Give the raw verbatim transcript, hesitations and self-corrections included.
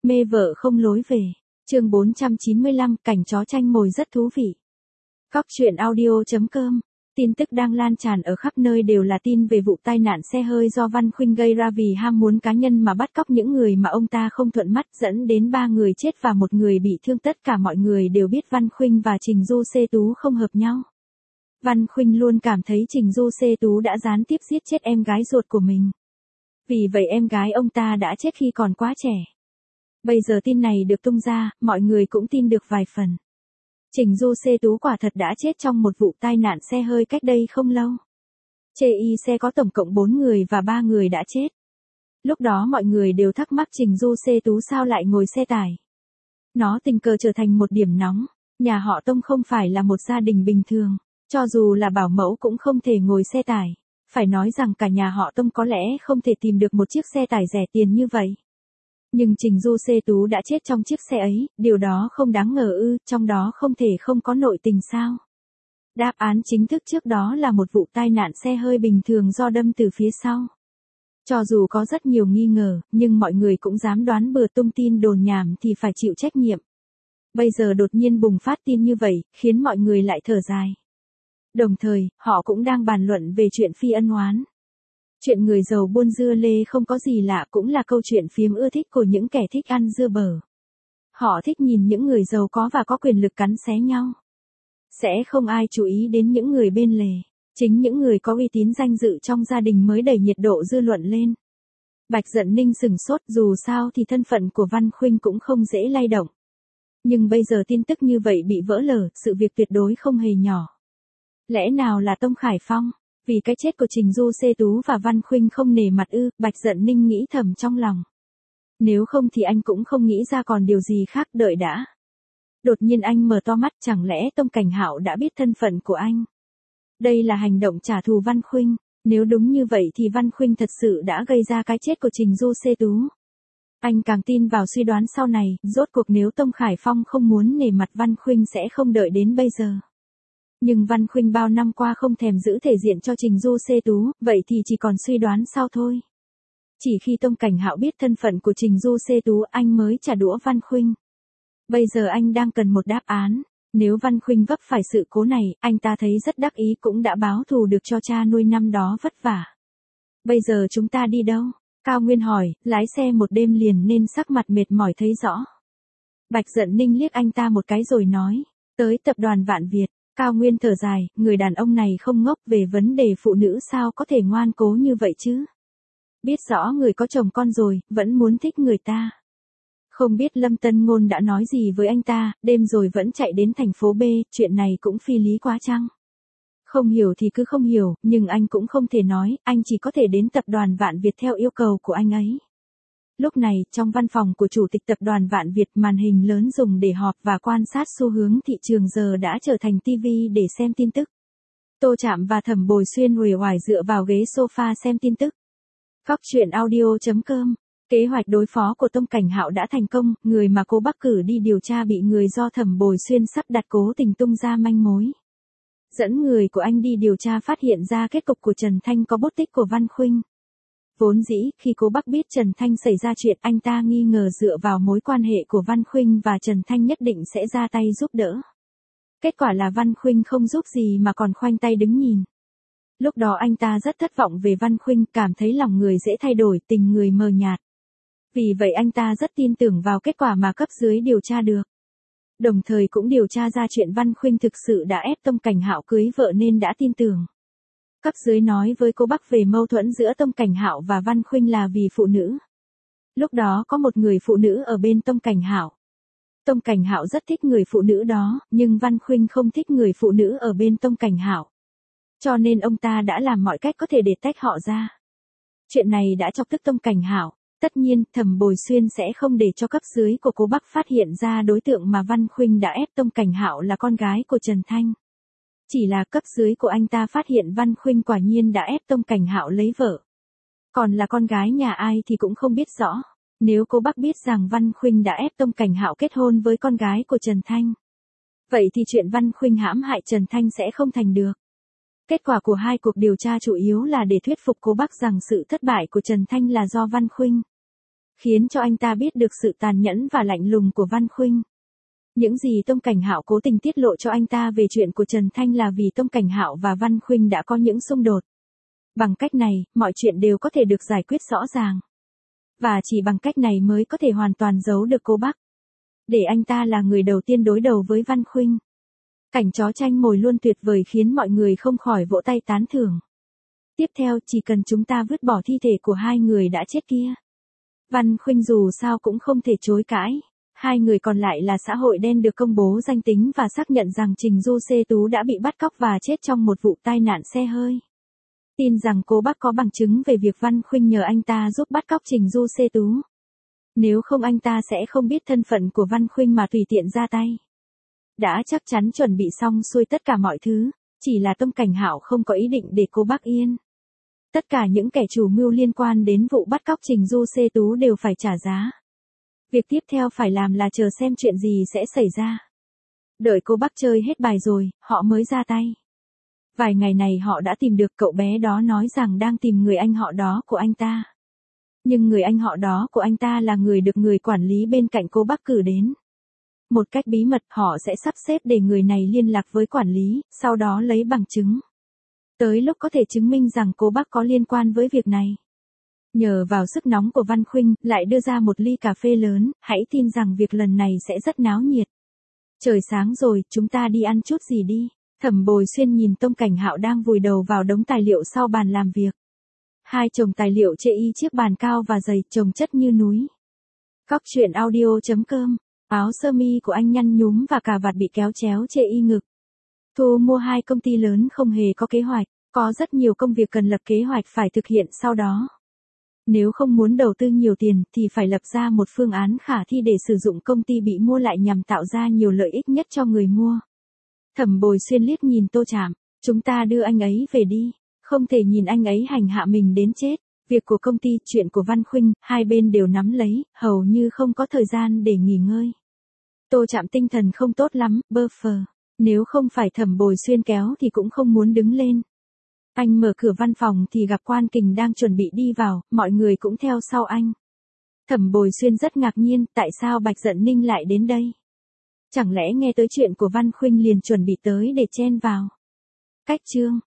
Mê vợ không lối về. Chương bốn trăm chín mươi lăm, cảnh chó tranh mồi rất thú vị. Cóc truyện audio chấm com. Tin tức đang lan tràn ở khắp nơi đều là tin về vụ tai nạn xe hơi do Văn Khuynh gây ra vì ham muốn cá nhân mà bắt cóc những người mà ông ta không thuận mắt, dẫn đến ba người chết và một người bị thương. Tất cả mọi người đều biết Văn Khuynh và Trình Du Xê Tú không hợp nhau. Văn Khuynh luôn cảm thấy Trình Du Xê Tú đã gián tiếp giết chết em gái ruột của mình. Vì vậy em gái ông ta đã chết khi còn quá trẻ. Bây giờ tin này được tung ra, mọi người cũng tin được vài phần. Trình Du Xê Tú quả thật đã chết trong một vụ tai nạn xe hơi cách đây không lâu. Chê y xe có tổng cộng bốn người và ba người đã chết. Lúc đó mọi người đều thắc mắc Trình Du Xê Tú sao lại ngồi xe tải. Nó tình cờ trở thành một điểm nóng. Nhà họ Tông không phải là một gia đình bình thường. Cho dù là bảo mẫu cũng không thể ngồi xe tải. Phải nói rằng cả nhà họ Tông có lẽ không thể tìm được một chiếc xe tải rẻ tiền như vậy. Nhưng Trình Du Xê Tú đã chết trong chiếc xe ấy, điều đó không đáng ngờ ư, trong đó không thể không có nội tình sao? Đáp án chính thức trước đó là một vụ tai nạn xe hơi bình thường do đâm từ phía sau. Cho dù có rất nhiều nghi ngờ, nhưng mọi người cũng dám đoán bừa, tung tin đồn nhảm thì phải chịu trách nhiệm. Bây giờ đột nhiên bùng phát tin như vậy, khiến mọi người lại thở dài. Đồng thời, họ cũng đang bàn luận về chuyện phi ân oán. Chuyện người giàu buôn dưa lê không có gì lạ, cũng là câu chuyện phiếm ưa thích của những kẻ thích ăn dưa bở. Họ thích nhìn những người giàu có và có quyền lực cắn xé nhau. Sẽ không ai chú ý đến những người bên lề. Chính những người có uy tín danh dự trong gia đình mới đẩy nhiệt độ dư luận lên. Bạch Dận Ninh sừng sốt, dù sao thì thân phận của Văn Khuynh cũng không dễ lay động. Nhưng bây giờ tin tức như vậy bị vỡ lở, sự việc tuyệt đối không hề nhỏ. Lẽ nào là Tông Khải Phong? Vì cái chết của Trình Du Xê Tú và Văn Khuynh không nể mặt ư? Bạch Dận Ninh nghĩ thầm trong lòng. Nếu không thì anh cũng không nghĩ ra còn điều gì khác, đợi đã. Đột nhiên anh mở to mắt, chẳng lẽ Tông Cảnh Hạo đã biết thân phận của anh? Đây là hành động trả thù Văn Khuynh. Nếu đúng như vậy thì Văn Khuynh thật sự đã gây ra cái chết của Trình Du Xê Tú. Anh càng tin vào suy đoán sau này, rốt cuộc nếu Tông Khải Phong không muốn nể mặt Văn Khuynh sẽ không đợi đến bây giờ. Nhưng Văn Khuynh bao năm qua không thèm giữ thể diện cho Trình Du Xê Tú, vậy thì chỉ còn suy đoán sau thôi. Chỉ khi Tông Cảnh Hạo biết thân phận của Trình Du Xê Tú anh mới trả đũa Văn Khuynh. Bây giờ anh đang cần một đáp án. Nếu Văn Khuynh vấp phải sự cố này, anh ta thấy rất đắc ý, cũng đã báo thù được cho cha nuôi năm đó vất vả. Bây giờ chúng ta đi đâu? Cao Nguyên hỏi, lái xe một đêm liền nên sắc mặt mệt mỏi thấy rõ. Bạch Dận Ninh liếc anh ta một cái rồi nói, tới tập đoàn Vạn Việt. Cao Nguyên thở dài, người đàn ông này không ngốc, về vấn đề phụ nữ sao có thể ngoan cố như vậy chứ? Biết rõ người có chồng con rồi, vẫn muốn thích người ta. Không biết Lâm Tân Ngôn đã nói gì với anh ta, đêm rồi vẫn chạy đến thành phố B, chuyện này cũng phi lý quá chăng? Không hiểu thì cứ không hiểu, nhưng anh cũng không thể nói, anh chỉ có thể đến tập đoàn Vạn Việt theo yêu cầu của anh ấy. Lúc này, trong văn phòng của chủ tịch tập đoàn Vạn Việt, màn hình lớn dùng để họp và quan sát xu hướng thị trường giờ đã trở thành tivi để xem tin tức. Tô Trạm và Thẩm Bồi Xuyên uể oải dựa vào ghế sofa xem tin tức. Cóc truyện audio chấm com. Kế hoạch đối phó của Tông Cảnh Hạo đã thành công, người mà cô Bắc cử đi điều tra bị người do Thẩm Bồi Xuyên sắp đặt cố tình tung ra manh mối. Dẫn người của anh đi điều tra phát hiện ra kết cục của Trần Thanh có bút tích của Văn Khuynh. Vốn dĩ, khi cô Bắc biết Trần Thanh xảy ra chuyện, anh ta nghi ngờ dựa vào mối quan hệ của Văn Khuynh và Trần Thanh nhất định sẽ ra tay giúp đỡ. Kết quả là Văn Khuynh không giúp gì mà còn khoanh tay đứng nhìn. Lúc đó anh ta rất thất vọng về Văn Khuynh, cảm thấy lòng người dễ thay đổi, tình người mờ nhạt. Vì vậy anh ta rất tin tưởng vào kết quả mà cấp dưới điều tra được. Đồng thời cũng điều tra ra chuyện Văn Khuynh thực sự đã ép Tông Cảnh Hạo cưới vợ nên đã tin tưởng. Cấp dưới nói với cô Bắc về mâu thuẫn giữa Tông Cảnh Hạo và Văn Khuynh là vì phụ nữ. Lúc đó có một người phụ nữ ở bên Tông Cảnh Hạo. Tông Cảnh Hạo rất thích người phụ nữ đó, nhưng Văn Khuynh không thích người phụ nữ ở bên Tông Cảnh Hạo. Cho nên ông ta đã làm mọi cách có thể để tách họ ra. Chuyện này đã chọc tức Tông Cảnh Hạo. Tất nhiên, Thẩm Bồi Xuyên sẽ không để cho cấp dưới của cô Bắc phát hiện ra đối tượng mà Văn Khuynh đã ép Tông Cảnh Hạo là con gái của Trần Thanh. Chỉ là cấp dưới của anh ta phát hiện Văn Khuynh quả nhiên đã ép Tông Cảnh Hạo lấy vợ. Còn là con gái nhà ai thì cũng không biết rõ. Nếu cô Bắc biết rằng Văn Khuynh đã ép Tông Cảnh Hạo kết hôn với con gái của Trần Thanh, vậy thì chuyện Văn Khuynh hãm hại Trần Thanh sẽ không thành được. Kết quả của hai cuộc điều tra chủ yếu là để thuyết phục cô Bắc rằng sự thất bại của Trần Thanh là do Văn Khuynh. khiến cho anh ta biết được sự tàn nhẫn và lạnh lùng của Văn Khuynh. Những gì Tông Cảnh Hạo cố tình tiết lộ cho anh ta về chuyện của Trần Thanh là vì Tông Cảnh Hạo và Văn Khuynh đã có những xung đột. Bằng cách này, mọi chuyện đều có thể được giải quyết rõ ràng. Và chỉ bằng cách này mới có thể hoàn toàn giấu được cô Bắc. Để anh ta là người đầu tiên đối đầu với Văn Khuynh. Cảnh chó tranh mồi luôn tuyệt vời khiến mọi người không khỏi vỗ tay tán thưởng. Tiếp theo chỉ cần chúng ta vứt bỏ thi thể của hai người đã chết kia. Văn Khuynh dù sao cũng không thể chối cãi. Hai người còn lại là xã hội đen được công bố danh tính và xác nhận rằng Trình Du Xê Tú đã bị bắt cóc và chết trong một vụ tai nạn xe hơi. Tin rằng cô Bắc có bằng chứng về việc Văn Khuynh nhờ anh ta giúp bắt cóc Trình Du Xê Tú. Nếu không anh ta sẽ không biết thân phận của Văn Khuynh mà tùy tiện ra tay. Đã chắc chắn chuẩn bị xong xuôi tất cả mọi thứ, chỉ là Tông Cảnh Hạo không có ý định để cô Bắc yên. Tất cả những kẻ chủ mưu liên quan đến vụ bắt cóc Trình Du Xê Tú đều phải trả giá. Việc tiếp theo phải làm là chờ xem chuyện gì sẽ xảy ra. Đợi cô Bắc chơi hết bài rồi, họ mới ra tay. Vài ngày này họ đã tìm được cậu bé đó nói rằng đang tìm người anh họ đó của anh ta. Nhưng người anh họ đó của anh ta là người được người quản lý bên cạnh cô Bắc cử đến. Một cách bí mật họ sẽ sắp xếp để người này liên lạc với quản lý, sau đó lấy bằng chứng. Tới lúc có thể chứng minh rằng cô Bắc có liên quan với việc này. Nhờ vào sức nóng của Văn Khuynh, lại đưa ra một ly cà phê lớn, hãy tin rằng việc lần này sẽ rất náo nhiệt. Trời sáng rồi, chúng ta đi ăn chút gì đi. Thẩm Bồi Xuyên nhìn Tông Cảnh Hạo đang vùi đầu vào đống tài liệu sau bàn làm việc. Hai chồng tài liệu chê y chiếc bàn cao và dày, chồng chất như núi. Cóc truyện audio chấm com, áo sơ mi của anh nhăn nhúm và cà vạt bị kéo chéo chê y ngực. Thu mua hai công ty lớn không hề có kế hoạch, có rất nhiều công việc cần lập kế hoạch phải thực hiện sau đó. Nếu không muốn đầu tư nhiều tiền thì phải lập ra một phương án khả thi để sử dụng công ty bị mua lại nhằm tạo ra nhiều lợi ích nhất cho người mua. Thẩm Bồi Xuyên liếc nhìn Tô Trạm, chúng ta đưa anh ấy về đi, không thể nhìn anh ấy hành hạ mình đến chết. Việc của công ty, chuyện của Văn Khuynh, hai bên đều nắm lấy, hầu như không có thời gian để nghỉ ngơi. Tô Trạm tinh thần không tốt lắm, bơ phờ. Nếu không phải Thẩm Bồi Xuyên kéo thì cũng không muốn đứng lên. Anh mở cửa văn phòng thì gặp Quan Kình đang chuẩn bị đi vào, mọi người cũng theo sau anh. Thẩm Bồi Xuyên rất ngạc nhiên, tại sao Bạch Dận Ninh lại đến đây? Chẳng lẽ nghe tới chuyện của Văn Khuynh liền chuẩn bị tới để chen vào? Cách chương